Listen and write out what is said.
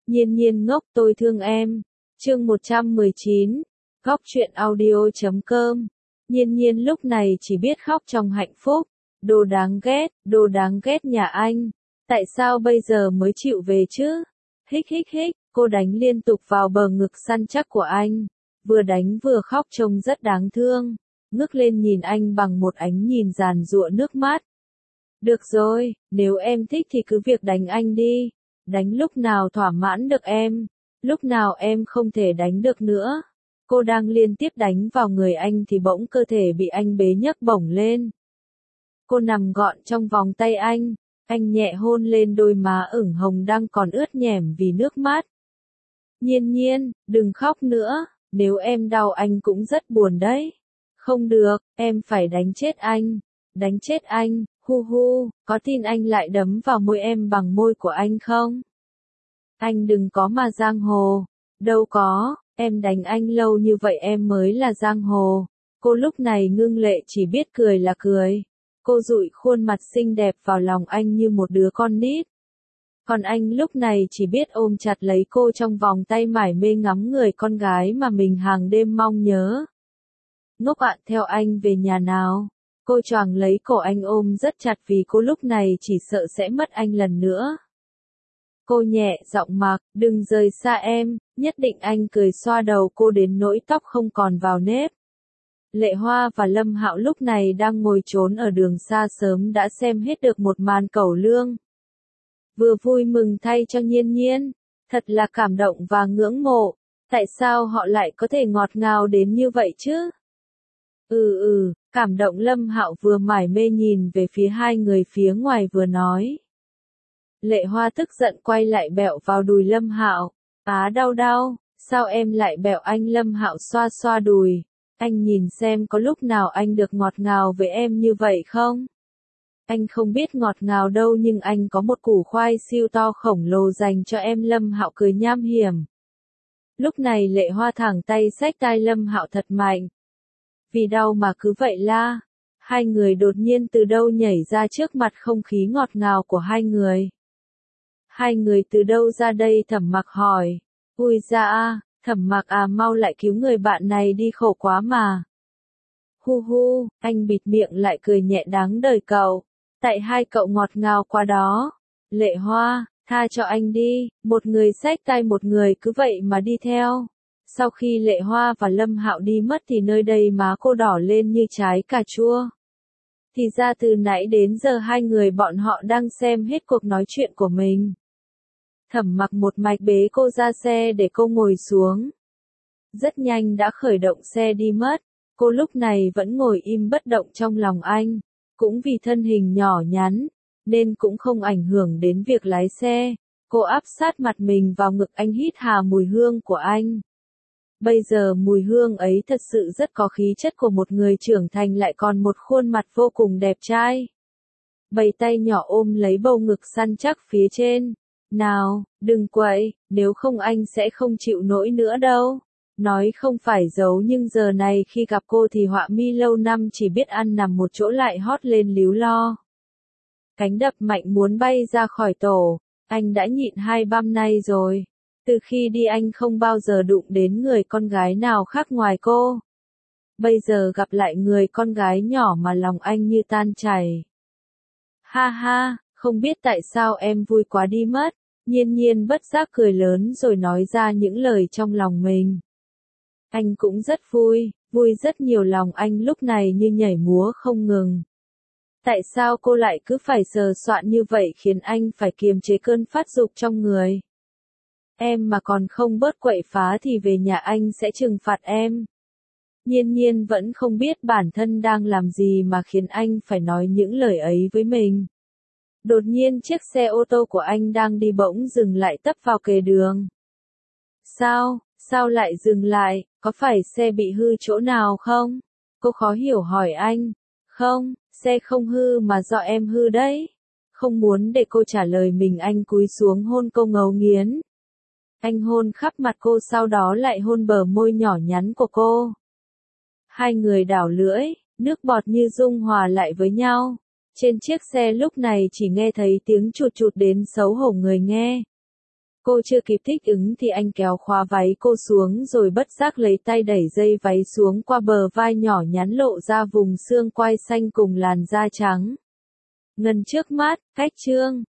Nhiên nhiên ngốc tôi thương em. Chương 119. Góc truyện audio.com. Nhiên nhiên lúc này chỉ biết khóc trong hạnh phúc. Đồ đáng ghét nhà anh. Tại sao bây giờ mới chịu về chứ? Hích, cô đánh liên tục vào bờ ngực săn chắc của anh. Vừa đánh vừa khóc trông rất đáng thương. Ngước lên nhìn anh bằng một ánh nhìn giàn giụa nước mắt. Được rồi, nếu em thích thì cứ việc đánh anh đi. Đánh lúc nào thỏa mãn được em. Lúc nào em không thể đánh được nữa. Cô đang liên tiếp đánh vào người anh thì bỗng cơ thể bị anh bế nhấc bổng lên. Cô nằm gọn trong vòng tay anh nhẹ hôn lên đôi má ửng hồng đang còn ướt nhẻm vì nước mắt. Nhiên nhiên, đừng khóc nữa, nếu em đau anh cũng rất buồn đấy. Không được, em phải đánh chết anh, hu hu, có tin anh lại đấm vào môi em bằng môi của anh không? Anh đừng có mà giang hồ, đâu có, em đánh anh lâu như vậy em mới là giang hồ. Cô lúc này ngưng lệ chỉ biết cười là cười. Cô dụi khuôn mặt xinh đẹp vào lòng anh như một đứa con nít. Còn anh lúc này chỉ biết ôm chặt lấy cô trong vòng tay mải mê ngắm người con gái mà mình hàng đêm mong nhớ. Ngốc ạ, theo anh về nhà nào. Cô choàng lấy cổ anh ôm rất chặt vì cô lúc này chỉ sợ sẽ mất anh lần nữa. Cô nhẹ giọng mặc, đừng rời xa em, nhất định anh cười xoa đầu cô đến nỗi tóc không còn vào nếp. Lệ Hoa và Lâm Hạo lúc này đang ngồi trốn ở đường xa sớm đã xem hết được một màn cẩu lương. Vừa vui mừng thay cho Nhiên nhiên, thật là cảm động và ngưỡng mộ, tại sao họ lại có thể ngọt ngào đến như vậy chứ? Cảm động. Lâm Hạo vừa mải mê nhìn về phía hai người phía ngoài vừa nói. Lệ Hoa tức giận quay lại bẹo vào đùi Lâm Hạo, đau, sao em lại bẹo anh? Lâm Hạo xoa xoa đùi. Anh nhìn xem có lúc nào anh được ngọt ngào với em như vậy không? Anh không biết ngọt ngào đâu nhưng anh có một củ khoai siêu to khổng lồ dành cho em. Lâm Hạo cười nham hiểm. Lúc này Lệ Hoa thẳng tay xách tai Lâm Hạo thật mạnh. Vì đau mà cứ vậy la. Hai người đột nhiên từ đâu nhảy ra trước mặt không khí ngọt ngào của hai người. Hai người từ đâu ra đây? Thẩm Mặc hỏi. Ui da a, Thẩm Mặc mau lại cứu người bạn này đi, khổ quá mà. Hu hu, anh bịt miệng lại cười nhẹ, đáng đời cậu. Tại hai cậu ngọt ngào quá đó. Lệ Hoa, tha cho anh đi, một người xách tay một người cứ vậy mà đi theo. Sau khi Lệ Hoa và Lâm Hạo đi mất thì nơi đây má cô đỏ lên như trái cà chua. Thì ra từ nãy đến giờ hai người bọn họ đang xem hết cuộc nói chuyện của mình. Thẩm Mặc một mạch bế cô ra xe để cô ngồi xuống. Rất nhanh đã khởi động xe đi mất. Cô lúc này vẫn ngồi im bất động trong lòng anh. Cũng vì thân hình nhỏ nhắn, nên cũng không ảnh hưởng đến việc lái xe. Cô áp sát mặt mình vào ngực anh, hít hà mùi hương của anh. Bây giờ mùi hương ấy thật sự rất có khí chất của một người trưởng thành, lại còn một khuôn mặt vô cùng đẹp trai. Bầy tay nhỏ ôm lấy bầu ngực săn chắc phía trên. Nào, đừng quậy, nếu không anh sẽ không chịu nổi nữa đâu. Nói không phải giấu nhưng giờ này khi gặp cô thì Họa Mi lâu năm chỉ biết ăn nằm một chỗ lại hót lên líu lo. Cánh đập mạnh muốn bay ra khỏi tổ, anh đã nhịn 2-3 nay rồi. Từ khi đi anh không bao giờ đụng đến người con gái nào khác ngoài cô. Bây giờ gặp lại người con gái nhỏ mà lòng anh như tan chảy. Ha ha, không biết tại sao em vui quá đi mất. Nhiên nhiên bất giác cười lớn rồi nói ra những lời trong lòng mình. Anh cũng rất vui rất nhiều. Lòng anh lúc này như nhảy múa không ngừng. Tại sao cô lại cứ phải sờ soạn như vậy khiến anh phải kiềm chế cơn phát dục trong người? Em mà còn không bớt quậy phá thì về nhà anh sẽ trừng phạt em. Nhiên nhiên vẫn không biết bản thân đang làm gì mà khiến anh phải nói những lời ấy với mình. Đột nhiên chiếc xe ô tô của anh đang đi bỗng dừng lại tấp vào kề đường. Sao lại dừng lại, có phải xe bị hư chỗ nào không? Cô khó hiểu hỏi anh. Không, xe không hư mà do em hư đấy. Không muốn để cô trả lời mình, anh cúi xuống hôn cô ngấu nghiến. Anh hôn khắp mặt cô, sau đó lại hôn bờ môi nhỏ nhắn của cô. Hai người đảo lưỡi, nước bọt như dung hòa lại với nhau. Trên chiếc xe lúc này chỉ nghe thấy tiếng chụt chụt đến xấu hổ người nghe. Cô chưa kịp thích ứng thì anh kéo khóa váy cô xuống rồi bất giác lấy tay đẩy dây váy xuống qua bờ vai nhỏ nhắn lộ ra vùng xương quai xanh cùng làn da trắng ngần trước mắt, cách trương.